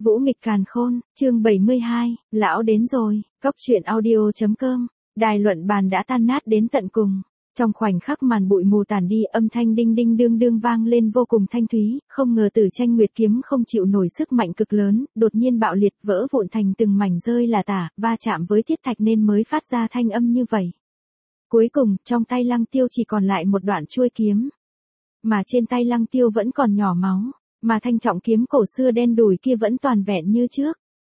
Vũ nghịch càn khôn, chương 72, lão đến rồi, cốc truyện audio.com, đài luận bàn đã tan nát đến tận cùng. Trong khoảnh khắc màn bụi mù tàn đi, âm thanh đinh đinh đương đương vang lên vô cùng thanh thúy, không ngờ Tử Tranh Nguyệt kiếm không chịu nổi sức mạnh cực lớn, đột nhiên bạo liệt vỡ vụn thành từng mảnh rơi là tả, va chạm với thiết thạch nên mới phát ra thanh âm như vậy. Cuối cùng, trong tay Lăng Tiêu chỉ còn lại một đoạn chuôi kiếm. Mà trên tay Lăng Tiêu vẫn còn nhỏ máu, mà thanh trọng kiếm cổ xưa đen đủi kia vẫn toàn vẹn như trước.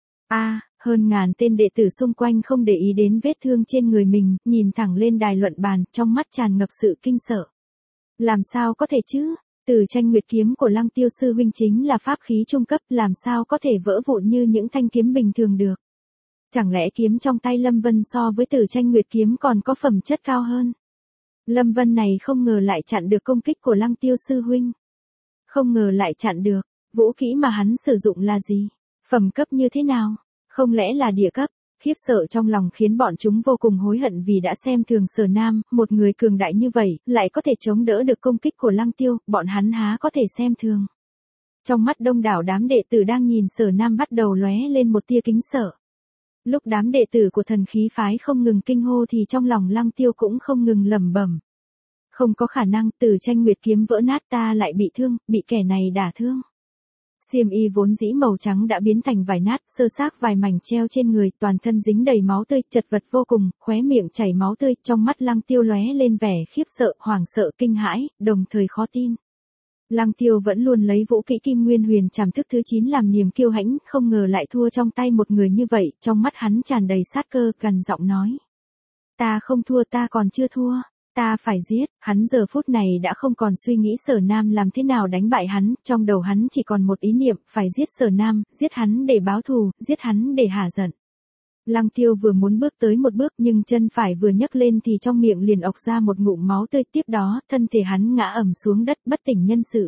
Hơn ngàn tên đệ tử xung quanh không để ý đến vết thương trên người mình, nhìn thẳng lên đài luận bàn, trong mắt tràn ngập sự kinh sợ. Làm sao có thể chứ? Tử Tranh Nguyệt kiếm của Lăng Tiêu sư huynh chính là pháp khí trung cấp, làm sao có thể vỡ vụn như những thanh kiếm bình thường được? Chẳng lẽ kiếm trong tay Lâm Vân so với Tử Tranh Nguyệt kiếm còn có phẩm chất cao hơn? Lâm Vân này không ngờ lại chặn được công kích của Lăng Tiêu sư huynh. Không ngờ lại chặn được, vũ khí mà hắn sử dụng là gì? Phẩm cấp như thế nào? Không lẽ là địa cấp? Khiếp sợ trong lòng khiến bọn chúng vô cùng hối hận vì đã xem thường Sở Nam, một người cường đại như vậy, lại có thể chống đỡ được công kích của Lăng Tiêu, bọn hắn há có thể xem thường. Trong mắt đông đảo đám đệ tử đang nhìn Sở Nam bắt đầu lóe lên một tia kính sợ. Lúc đám đệ tử của Thần Khí phái không ngừng kinh hô thì trong lòng Lăng Tiêu cũng không ngừng lẩm bẩm. Không có khả năng, Tử Tranh Nguyệt kiếm vỡ nát ta lại bị thương, bị kẻ này đả thương. Xiêm y vốn dĩ màu trắng đã biến thành vải nát, sơ xác vài mảnh treo trên người, toàn thân dính đầy máu tươi, chật vật vô cùng, khóe miệng chảy máu tươi, trong mắt Lăng Tiêu lóe lên vẻ khiếp sợ, hoảng sợ, kinh hãi, đồng thời khó tin. Lăng Tiêu vẫn luôn lấy vũ kỹ Kim Nguyên Huyền Trảm thức thứ 9 làm niềm kiêu hãnh, không ngờ lại thua trong tay một người như vậy, trong mắt hắn tràn đầy sát cơ, gằn giọng nói: "Ta không thua, ta còn chưa thua. Ta phải giết." Hắn giờ phút này đã không còn suy nghĩ Sở Nam làm thế nào đánh bại hắn, trong đầu hắn chỉ còn một ý niệm, phải giết Sở Nam, giết hắn để báo thù, giết hắn để hả giận. Lăng Tiêu vừa muốn bước tới một bước nhưng chân phải vừa nhấc lên thì trong miệng liền ộc ra một ngụm máu tươi, tiếp đó, thân thể hắn ngã ầm xuống đất bất tỉnh nhân sự.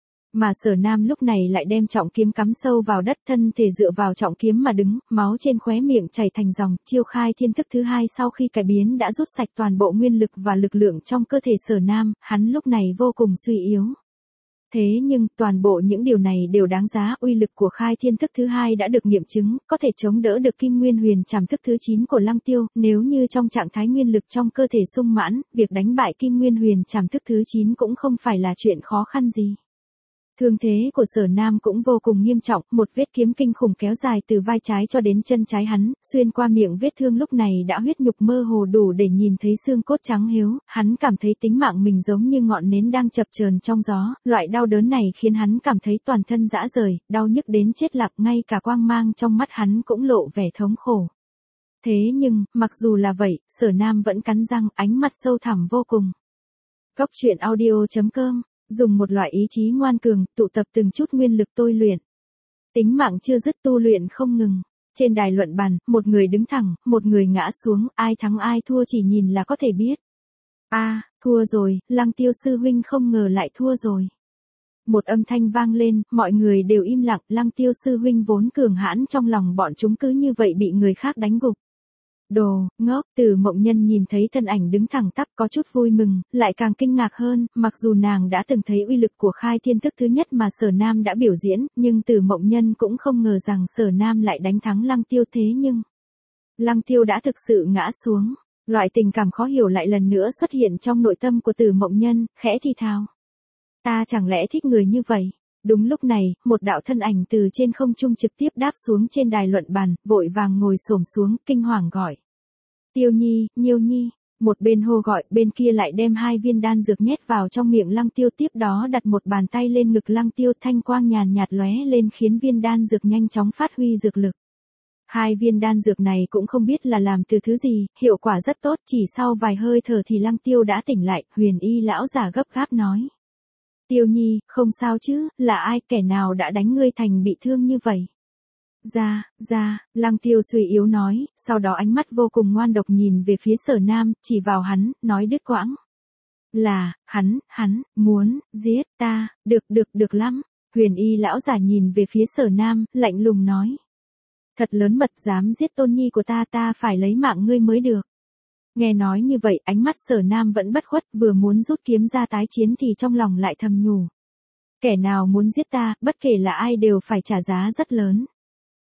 Mà Sở Nam lúc này lại đem trọng kiếm cắm sâu vào đất, thân thể dựa vào trọng kiếm mà đứng, máu trên khóe miệng chảy thành dòng, chiêu khai thiên thức thứ 2 sau khi cải biến đã rút sạch toàn bộ nguyên lực và lực lượng trong cơ thể Sở Nam, hắn lúc này vô cùng suy yếu. Thế nhưng, toàn bộ những điều này đều đáng giá, uy lực của khai thiên thức thứ 2 đã được nghiệm chứng, có thể chống đỡ được Kim Nguyên Huyền Trảm thức thứ 9 của Lăng Tiêu, nếu như trong trạng thái nguyên lực trong cơ thể sung mãn, việc đánh bại Kim Nguyên Huyền Trảm thức thứ 9 cũng không phải là chuyện khó khăn gì. Thương thế của Sở Nam cũng vô cùng nghiêm trọng, một vết kiếm kinh khủng kéo dài từ vai trái cho đến chân trái hắn, xuyên qua miệng vết thương lúc này đã huyết nhục mơ hồ đủ để nhìn thấy xương cốt trắng hiếu, hắn cảm thấy tính mạng mình giống như ngọn nến đang chập chờn trong gió, loại đau đớn này khiến hắn cảm thấy toàn thân rã rời, đau nhức đến chết lặng, ngay cả quang mang trong mắt hắn cũng lộ vẻ thống khổ. Thế nhưng, mặc dù là vậy, Sở Nam vẫn cắn răng, ánh mắt sâu thẳm vô cùng. Cốc truyện audio.com, dùng một loại ý chí ngoan cường, tụ tập từng chút nguyên lực tôi luyện. Tính mạng chưa dứt, tu luyện không ngừng. Trên đài luận bàn, một người đứng thẳng, một người ngã xuống, ai thắng ai thua chỉ nhìn là có thể biết. Thua rồi, Lăng Tiêu sư huynh không ngờ lại thua rồi. Một âm thanh vang lên, mọi người đều im lặng, Lăng Tiêu sư huynh vốn cường hãn, trong lòng bọn chúng cứ như vậy bị người khác đánh gục. Đồ, ngốc, Từ Mộng Nhân nhìn thấy thân ảnh đứng thẳng tắp có chút vui mừng, lại càng kinh ngạc hơn, mặc dù nàng đã từng thấy uy lực của khai thiên thức thứ nhất mà Sở Nam đã biểu diễn, nhưng Từ Mộng Nhân cũng không ngờ rằng Sở Nam lại đánh thắng Lăng Tiêu, thế nhưng Lăng Tiêu đã thực sự ngã xuống. Loại tình cảm khó hiểu lại lần nữa xuất hiện trong nội tâm của Từ Mộng Nhân, khẽ thì thào: "Ta chẳng lẽ thích người như vậy?" Đúng lúc này, một đạo thân ảnh từ trên không trung trực tiếp đáp xuống trên đài luận bàn, vội vàng ngồi xổm xuống, kinh hoàng gọi: "Tiêu Nhi, Nhiêu Nhi." Một bên hô gọi, bên kia lại đem 2 viên đan dược nhét vào trong miệng Lăng Tiêu, tiếp đó đặt một bàn tay lên ngực Lăng Tiêu, thanh quang nhàn nhạt lóe lên khiến viên đan dược nhanh chóng phát huy dược lực. 2 viên đan dược này cũng không biết là làm từ thứ gì, hiệu quả rất tốt, chỉ sau vài hơi thở thì Lăng Tiêu đã tỉnh lại, Huyền Y lão giả gấp gáp nói: "Tiêu Nhi, không sao chứ, là ai, kẻ nào đã đánh ngươi thành bị thương như vậy?" Lăng Tiêu suy yếu nói, sau đó ánh mắt vô cùng ngoan độc nhìn về phía Sở Nam, chỉ vào hắn, nói đứt quãng: "Là, hắn, muốn, giết ta, được lắm." Huyền Y lão giả nhìn về phía Sở Nam, lạnh lùng nói: "Thật lớn mật, dám giết tôn nhi của ta phải lấy mạng ngươi mới được." Nghe nói như vậy, ánh mắt Sở Nam vẫn bất khuất, vừa muốn rút kiếm ra tái chiến thì trong lòng lại thầm nhủ: "Kẻ nào muốn giết ta, bất kể là ai đều phải trả giá rất lớn."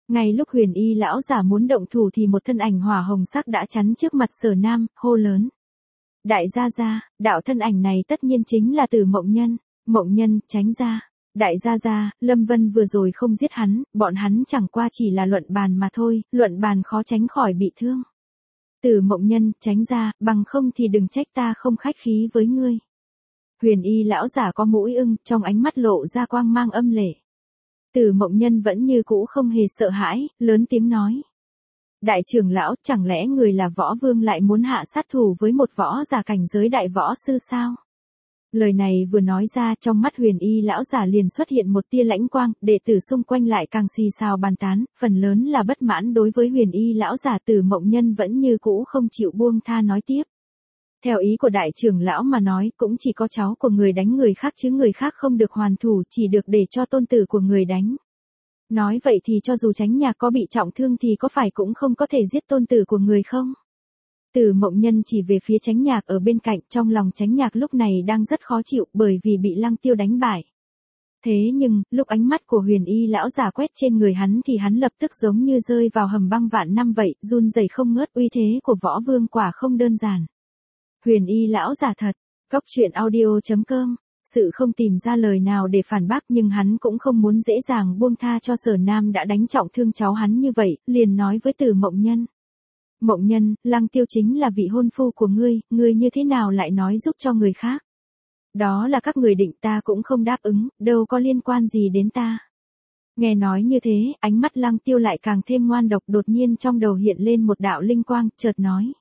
Ngay lúc Huyền Y lão giả muốn động thủ thì một thân ảnh hỏa hồng sắc đã chắn trước mặt Sở Nam, hô lớn. Đại gia gia, đạo thân ảnh này tất nhiên chính là Tử Mộng Nhân. Mộng Nhân, tránh ra. Đại gia gia, Lâm Vân vừa rồi không giết hắn, bọn hắn chẳng qua chỉ là luận bàn mà thôi, luận bàn khó tránh khỏi bị thương. Tử Mộng Nhân, tránh ra, bằng không thì đừng trách ta không khách khí với ngươi. Huyền Y lão giả có mũi ưng, trong ánh mắt lộ ra quang mang âm lệ. Tử Mộng Nhân vẫn như cũ không hề sợ hãi, lớn tiếng nói. Đại trưởng lão, chẳng lẽ người là võ vương lại muốn hạ sát thủ với một võ giả cảnh giới đại võ sư sao? Lời này vừa nói ra, trong mắt Huyền Y lão giả liền xuất hiện một tia lãnh quang, đệ tử xung quanh lại càng xì xào bàn tán, phần lớn là bất mãn đối với Huyền Y lão giả. Tử Mộng Nhân vẫn như cũ không chịu buông tha nói tiếp. Theo ý của đại trưởng lão mà nói, cũng chỉ có cháu của người đánh người khác chứ người khác không được hoàn thủ, chỉ được để cho tôn tử của người đánh. Nói vậy thì cho dù Chánh Nhạc có bị trọng thương thì có phải cũng không có thể giết tôn tử của người không? Tử Mộng Nhân chỉ về phía Chánh Nhạc ở bên cạnh, trong lòng Chánh Nhạc lúc này đang rất khó chịu bởi vì bị Lăng Tiêu đánh bại. Thế nhưng, lúc ánh mắt của Huyền Y lão giả quét trên người hắn thì hắn lập tức giống như rơi vào hầm băng vạn năm vậy, run rẩy không ngớt. Uy thế của võ vương quả không đơn giản. Huyền Y lão giả thật. Góc truyện audio.com. Sự không tìm ra lời nào để phản bác nhưng hắn cũng không muốn dễ dàng buông tha cho Sở Nam đã đánh trọng thương cháu hắn như vậy, liền nói với Tử Mộng Nhân. Mộng Nhân, Lăng Tiêu chính là vị hôn phu của ngươi như thế nào lại nói giúp cho người khác? Đó là các người định, ta cũng không đáp ứng, đâu có liên quan gì đến ta. Nghe nói như thế, ánh mắt Lăng Tiêu lại càng thêm ngoan độc, đột nhiên trong đầu hiện lên một đạo linh quang, chợt nói.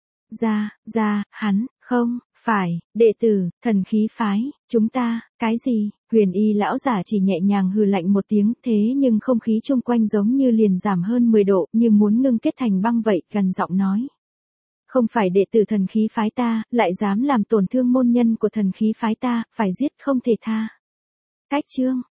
Hắn, không, phải, đệ tử, thần khí phái, chúng ta, cái gì? Huyền Y lão giả chỉ nhẹ nhàng hừ lạnh một tiếng, thế nhưng không khí chung quanh giống như liền giảm hơn 10 độ, như muốn ngưng kết thành băng vậy, gần giọng nói. Không phải đệ tử thần khí phái ta, lại dám làm tổn thương môn nhân của thần khí phái ta, phải giết không thể tha. Cách chương.